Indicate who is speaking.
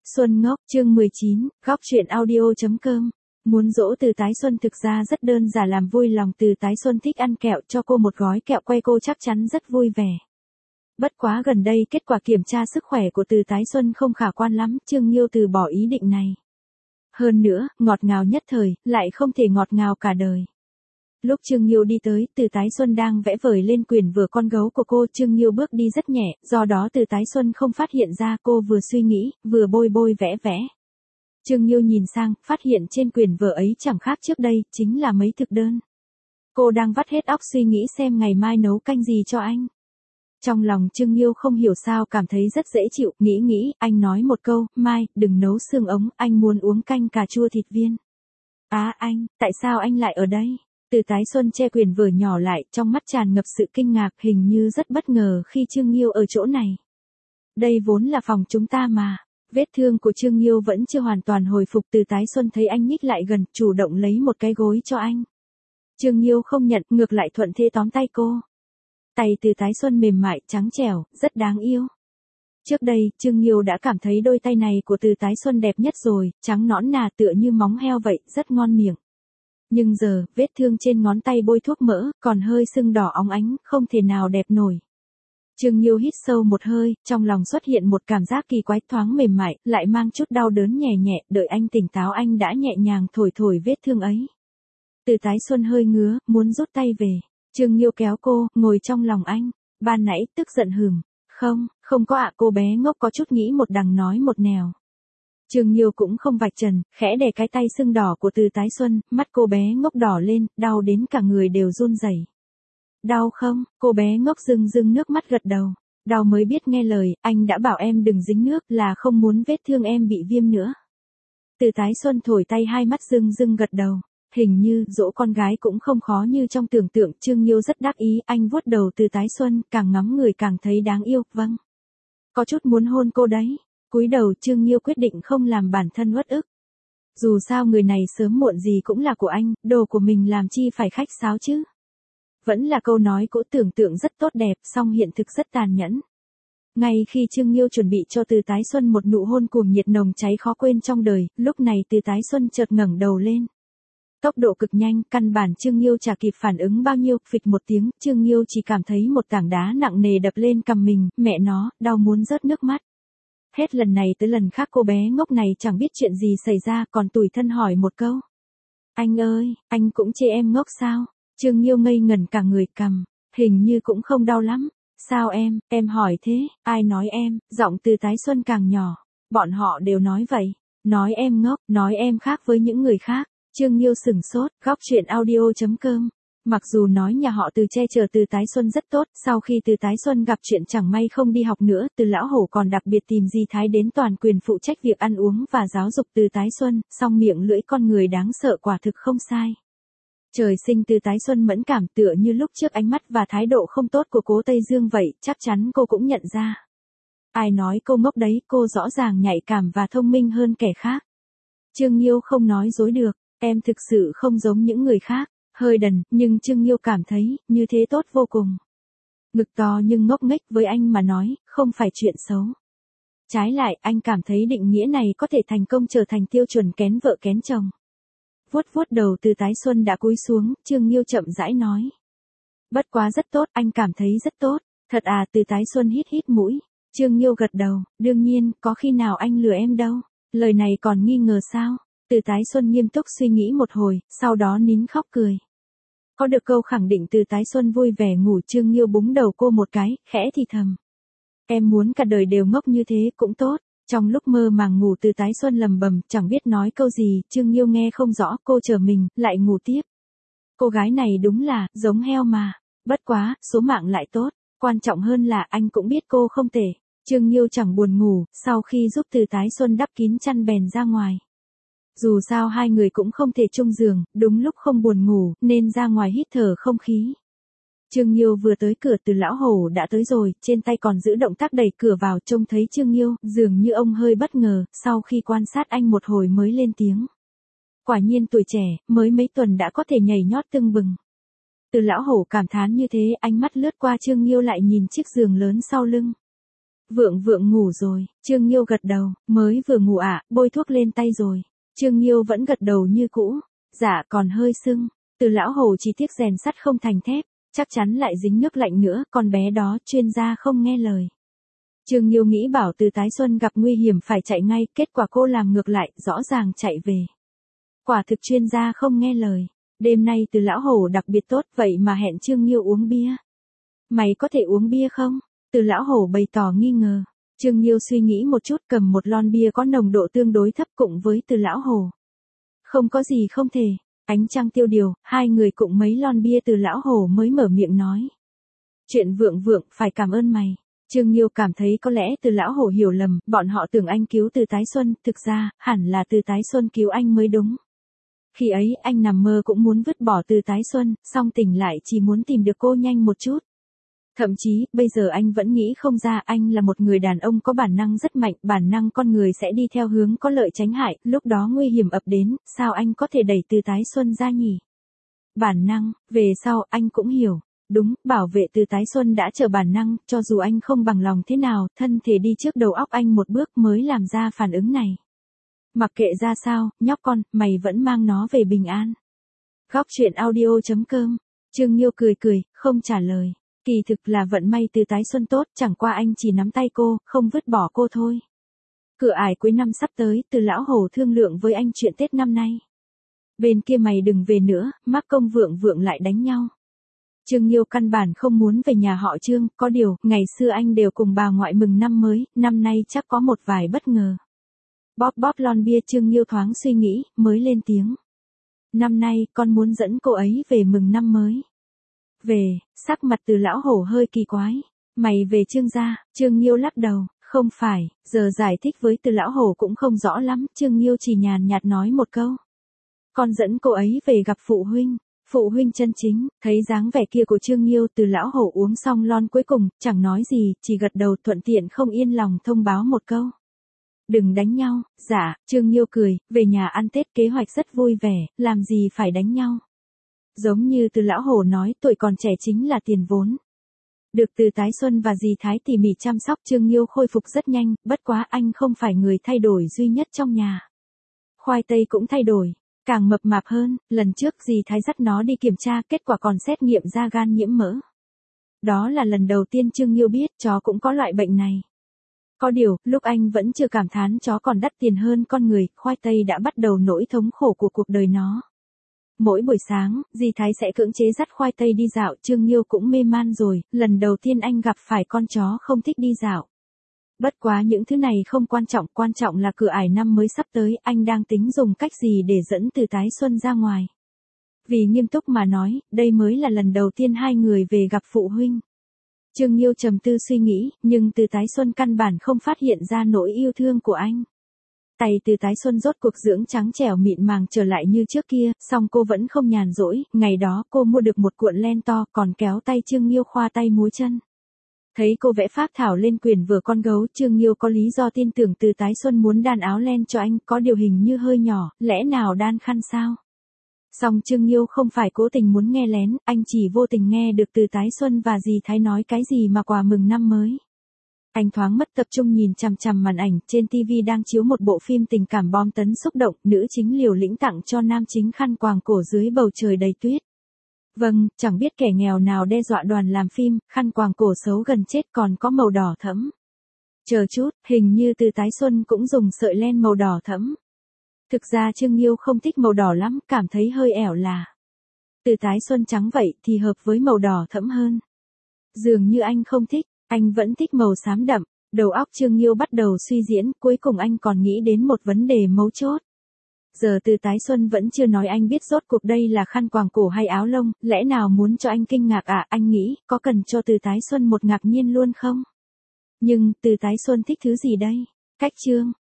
Speaker 1: Xuân Ngốc, chương 19, góc truyện audio.com. Muốn dỗ Từ Tái Xuân thực ra rất đơn giản, làm vui lòng Từ Tái Xuân thích ăn kẹo, cho cô một gói kẹo quay cô chắc chắn rất vui vẻ. Bất quá gần đây kết quả kiểm tra sức khỏe của Từ Tái Xuân không khả quan lắm, Trương Nghiêu từ bỏ ý định này. Hơn nữa, ngọt ngào nhất thời, lại không thể ngọt ngào cả đời. Lúc Trương Nghiêu đi tới, Từ Tái Xuân đang vẽ vời lên quyển vở con gấu của cô. Trương Nghiêu bước đi rất nhẹ, do đó Từ Tái Xuân không phát hiện ra. Cô vừa suy nghĩ, vừa bôi bôi vẽ vẽ. Trương Nghiêu nhìn sang, phát hiện trên quyển vở ấy chẳng khác trước đây, chính là mấy thực đơn. Cô đang vắt hết óc suy nghĩ xem ngày mai nấu canh gì cho anh. Trong lòng Trương Nghiêu không hiểu sao cảm thấy rất dễ chịu, nghĩ, anh nói một câu, mai, đừng nấu xương ống, anh muốn uống canh cà chua thịt viên. Anh, tại sao anh lại ở đây? Từ Tái Xuân che quyển vở nhỏ lại, trong mắt tràn ngập sự kinh ngạc, hình như rất bất ngờ khi Trương Nghiêu ở chỗ này. Đây vốn là phòng chúng ta mà. Vết thương của Trương Nghiêu vẫn chưa hoàn toàn hồi phục. Từ Tái Xuân thấy anh nhích lại gần, chủ động lấy một cái gối cho anh. Trương Nghiêu không nhận, ngược lại thuận thế tóm tay cô. Tay Từ Tái Xuân mềm mại, trắng trẻo, rất đáng yêu. Trước đây, Trương Nghiêu đã cảm thấy đôi tay này của Từ Tái Xuân đẹp nhất rồi, trắng nõn nà tựa như móng heo vậy, rất ngon miệng. Nhưng giờ, vết thương trên ngón tay bôi thuốc mỡ, còn hơi sưng đỏ óng ánh, không thể nào đẹp nổi. Trương Nghiêu hít sâu một hơi, trong lòng xuất hiện một cảm giác kỳ quái, thoáng mềm mại, lại mang chút đau đớn nhẹ nhẹ. Đợi anh tỉnh táo, anh đã nhẹ nhàng thổi vết thương ấy. Từ Tái Xuân hơi ngứa, muốn rút tay về. Trương Nghiêu kéo cô, ngồi trong lòng anh. Ban nãy, tức giận hừm. Không có ạ. Cô bé ngốc có chút nghĩ một đằng nói một nẻo. Trương Nghiêu cũng không vạch trần, khẽ đè cái tay sưng đỏ của Từ Tái Xuân, mắt cô bé ngốc đỏ lên, đau đến cả người đều run rẩy. Đau không? Cô bé ngốc rưng nước mắt gật đầu. Đau mới biết nghe lời, anh đã bảo em đừng dính nước, là không muốn vết thương em bị viêm nữa. Từ Tái Xuân thổi tay, hai mắt rưng gật đầu. Hình như dỗ con gái cũng không khó như trong tưởng tượng. Trương Nghiêu rất đắc ý, anh vuốt đầu Từ Tái Xuân, càng ngắm người càng thấy đáng yêu. Vâng. Có chút muốn hôn cô đấy. Cúi đầu, Trương Nghiêu quyết định không làm bản thân uất ức. Dù sao người này sớm muộn gì cũng là của anh, đồ của mình làm chi phải khách sáo chứ. Vẫn là câu nói cũ, tưởng tượng rất tốt đẹp, song hiện thực rất tàn nhẫn. Ngay khi Trương Nghiêu chuẩn bị cho Từ Tái Xuân một nụ hôn cuồng nhiệt nồng cháy khó quên trong đời, lúc này Từ Tái Xuân chợt ngẩng đầu lên. Tốc độ cực nhanh, căn bản Trương Nghiêu chả kịp phản ứng bao nhiêu, phịch một tiếng, Trương Nghiêu chỉ cảm thấy một tảng đá nặng nề đập lên cằm mình, mẹ nó, đau muốn rớt nước mắt. Hết lần này tới lần khác cô bé ngốc này chẳng biết chuyện gì xảy ra, còn tủi thân hỏi một câu. Anh ơi, anh cũng chê em ngốc sao? Trương Nghiêu ngây ngẩn cả người, cằm, hình như cũng không đau lắm. Sao em hỏi thế, ai nói em? Giọng Từ Tái Xuân càng nhỏ. Bọn họ đều nói vậy, nói em ngốc, nói em khác với những người khác. Trương Nghiêu sửng sốt, góc truyện audio.com. Mặc dù nói nhà họ Từ che chở Từ Tái Xuân rất tốt, sau khi Từ Tái Xuân gặp chuyện chẳng may không đi học nữa, Từ lão hổ còn đặc biệt tìm Di Thái đến toàn quyền phụ trách việc ăn uống và giáo dục Từ Tái Xuân, song miệng lưỡi con người đáng sợ quả thực không sai. Trời sinh Từ Tái Xuân mẫn cảm, tựa như lúc trước ánh mắt và thái độ không tốt của Cố Tây Dương vậy, chắc chắn cô cũng nhận ra. Ai nói cô ngốc đấy, cô rõ ràng nhạy cảm và thông minh hơn kẻ khác. Trương Nghiêu không nói dối được, em thực sự không giống những người khác. Hơi đần, nhưng Trương Nghiêu cảm thấy, như thế tốt vô cùng. Ngực to nhưng ngốc nghếch với anh mà nói, không phải chuyện xấu. Trái lại, anh cảm thấy định nghĩa này có thể thành công trở thành tiêu chuẩn kén vợ kén chồng. Vuốt đầu Từ Tái Xuân đã cúi xuống, Trương Nghiêu chậm rãi nói. Bất quá rất tốt, anh cảm thấy rất tốt. Thật à? Từ Tái Xuân hít mũi. Trương Nghiêu gật đầu, đương nhiên, có khi nào anh lừa em đâu. Lời này còn nghi ngờ sao? Từ Tái Xuân nghiêm túc suy nghĩ một hồi, sau đó nín khóc cười. Có được câu khẳng định Từ Tái Xuân vui vẻ ngủ. Trương Nghiêu búng đầu cô một cái, khẽ thì thầm. Em muốn cả đời đều ngốc như thế cũng tốt. Trong lúc mơ màng ngủ, Từ Tái Xuân lầm bầm, chẳng biết nói câu gì. Trương Nghiêu nghe không rõ, cô chờ mình, lại ngủ tiếp. Cô gái này đúng là, giống heo mà. Bất quá, số mạng lại tốt. Quan trọng hơn là anh cũng biết cô không tệ. Trương Nghiêu chẳng buồn ngủ, sau khi giúp Từ Tái Xuân đắp kín chăn bèn ra ngoài. Dù sao hai người cũng không thể chung giường, đúng lúc không buồn ngủ, nên ra ngoài hít thở không khí. Trương Nghiêu vừa tới cửa, Từ lão hổ đã tới rồi, trên tay còn giữ động tác đẩy cửa vào. Trông thấy Trương Nghiêu, dường như ông hơi bất ngờ, sau khi quan sát anh một hồi mới lên tiếng. Quả nhiên tuổi trẻ, mới mấy tuần đã có thể nhảy nhót tưng bừng. Từ lão hổ cảm thán như thế, ánh mắt lướt qua Trương Nghiêu lại nhìn chiếc giường lớn sau lưng. Vượng Vượng ngủ rồi, Trương Nghiêu gật đầu, mới vừa ngủ ạ, bôi thuốc lên tay rồi. Trương Nghiêu vẫn gật đầu như cũ, dạ còn hơi sưng, Từ lão hồ chỉ tiếc rèn sắt không thành thép, chắc chắn lại dính nước lạnh nữa, con bé đó chuyên gia không nghe lời. Trương Nghiêu nghĩ bảo Từ Tái Xuân gặp nguy hiểm phải chạy ngay, kết quả cô làm ngược lại, rõ ràng chạy về. Quả thực chuyên gia không nghe lời. Đêm nay Từ lão hổ đặc biệt tốt, vậy mà hẹn Trương Nghiêu uống bia. Mày có thể uống bia không? Từ lão hổ bày tỏ nghi ngờ. Trương Nghiêu suy nghĩ một chút, cầm một lon bia có nồng độ tương đối thấp cùng với Từ lão hổ. Không có gì không thể. Ánh trăng tiêu điều, hai người cùng mấy lon bia Từ lão hổ mới mở miệng nói. Chuyện Vượng Vượng, phải cảm ơn mày. Trương Nghiêu cảm thấy có lẽ Từ lão hổ hiểu lầm, bọn họ tưởng anh cứu Từ Tái Xuân, thực ra, hẳn là Từ Tái Xuân cứu anh mới đúng. Khi ấy anh nằm mơ cũng muốn vứt bỏ Từ Tái Xuân, song tỉnh lại chỉ muốn tìm được cô nhanh một chút. Thậm chí, bây giờ anh vẫn nghĩ không ra anh là một người đàn ông có bản năng rất mạnh, bản năng con người sẽ đi theo hướng có lợi tránh hại, lúc đó nguy hiểm ập đến, sao anh có thể đẩy Từ Tái Xuân ra nhỉ? Bản năng, về sau anh cũng hiểu. Đúng, bảo vệ Từ Tái Xuân đã trở bản năng, cho dù anh không bằng lòng thế nào, thân thể đi trước đầu óc anh một bước mới làm ra phản ứng này. Mặc kệ ra sao, nhóc con, mày vẫn mang nó về bình an. Góc chuyện audio.com. Trương Nghiêu cười cười, không trả lời. Kỳ thực là vận may Từ Tái Xuân tốt, chẳng qua anh chỉ nắm tay cô, không vứt bỏ cô thôi. Cửa ải cuối năm sắp tới, Từ lão hổ thương lượng với anh chuyện Tết năm nay. Bên kia mày đừng về nữa, mắc công Vượng Vượng lại đánh nhau. Trương Nghiêu căn bản không muốn về nhà họ Trương, có điều, ngày xưa anh đều cùng bà ngoại mừng năm mới, năm nay chắc có một vài bất ngờ. Bóp bóp lon bia, Trương Nghiêu thoáng suy nghĩ, mới lên tiếng. Năm nay, con muốn dẫn cô ấy về mừng năm mới. Về, sắc mặt Từ lão hổ hơi kỳ quái. Mày về Trương gia, Trương Nghiêu lắc đầu, không phải, giờ giải thích với Từ lão hổ cũng không rõ lắm, Trương Nghiêu chỉ nhàn nhạt nói một câu. Con dẫn cô ấy về gặp phụ huynh. Phụ huynh chân chính, thấy dáng vẻ kia của Trương Nghiêu, Từ lão hổ uống xong lon cuối cùng, chẳng nói gì, chỉ gật đầu thuận tiện không yên lòng thông báo một câu. Đừng đánh nhau, dạ, Trương Nghiêu cười, về nhà ăn Tết kế hoạch rất vui vẻ, làm gì phải đánh nhau. Giống như Từ lão hổ nói, tuổi còn trẻ chính là tiền vốn. Được Từ Tái Xuân và dì Thái tỉ mỉ chăm sóc, Trương Nghiêu khôi phục rất nhanh, bất quá anh không phải người thay đổi duy nhất trong nhà. Khoai tây cũng thay đổi. Càng mập mạp hơn, lần trước dì Thái dắt nó đi kiểm tra, kết quả còn xét nghiệm ra gan nhiễm mỡ. Đó là lần đầu tiên Trương Nghiêu biết chó cũng có loại bệnh này. Có điều, lúc anh vẫn chưa cảm thán chó còn đắt tiền hơn con người, khoai tây đã bắt đầu nỗi thống khổ của cuộc đời nó. Mỗi buổi sáng, dì Thái sẽ cưỡng chế dắt khoai tây đi dạo, Trương Nghiêu cũng mê man rồi, lần đầu tiên anh gặp phải con chó không thích đi dạo. Bất quá những thứ này không quan trọng là cửa ải năm mới sắp tới, anh đang tính dùng cách gì để dẫn Từ Tái Xuân ra ngoài. Vì nghiêm túc mà nói, đây mới là lần đầu tiên hai người về gặp phụ huynh. Trương Nghiêu trầm tư suy nghĩ, nhưng Từ Tái Xuân căn bản không phát hiện ra nỗi yêu thương của anh. Tay Từ Tái Xuân rốt cuộc dưỡng trắng trẻo mịn màng trở lại như trước kia, song cô vẫn không nhàn rỗi, ngày đó cô mua được một cuộn len to, còn kéo tay Trương Nghiêu khoa tay múa chân. Thấy cô vẽ phác thảo lên quyển vở con gấu, Trương Nghiêu có lý do tin tưởng Từ Tái Xuân muốn đan áo len cho anh, có điều hình như hơi nhỏ, lẽ nào đan khăn sao? Song Trương Nghiêu không phải cố tình muốn nghe lén, anh chỉ vô tình nghe được Từ Tái Xuân và dì Thái nói cái gì mà quà mừng năm mới. Anh thoáng mất tập trung nhìn chằm chằm màn ảnh, trên TV đang chiếu một bộ phim tình cảm bom tấn xúc động, nữ chính liều lĩnh tặng cho nam chính khăn quàng cổ dưới bầu trời đầy tuyết. Vâng, chẳng biết kẻ nghèo nào đe dọa đoàn làm phim, khăn quàng cổ xấu gần chết còn có màu đỏ thẫm. Chờ chút, hình như Từ Tái Xuân cũng dùng sợi len màu đỏ thẫm. Thực ra Trương Nghiêu không thích màu đỏ lắm, cảm thấy hơi ẻo là. Từ Tái Xuân trắng vậy thì hợp với màu đỏ thẫm hơn. Dường như anh không thích, anh vẫn thích màu xám đậm. Đầu óc Trương Nghiêu bắt đầu suy diễn, cuối cùng anh còn nghĩ đến một vấn đề mấu chốt. Giờ Từ Tái Xuân vẫn chưa nói anh biết rốt cuộc đây là khăn quàng cổ hay áo lông, lẽ nào muốn cho anh kinh ngạc à? Anh nghĩ, có cần cho Từ Tái Xuân một ngạc nhiên luôn không? Nhưng, Từ Tái Xuân thích thứ gì đây? Cách chương.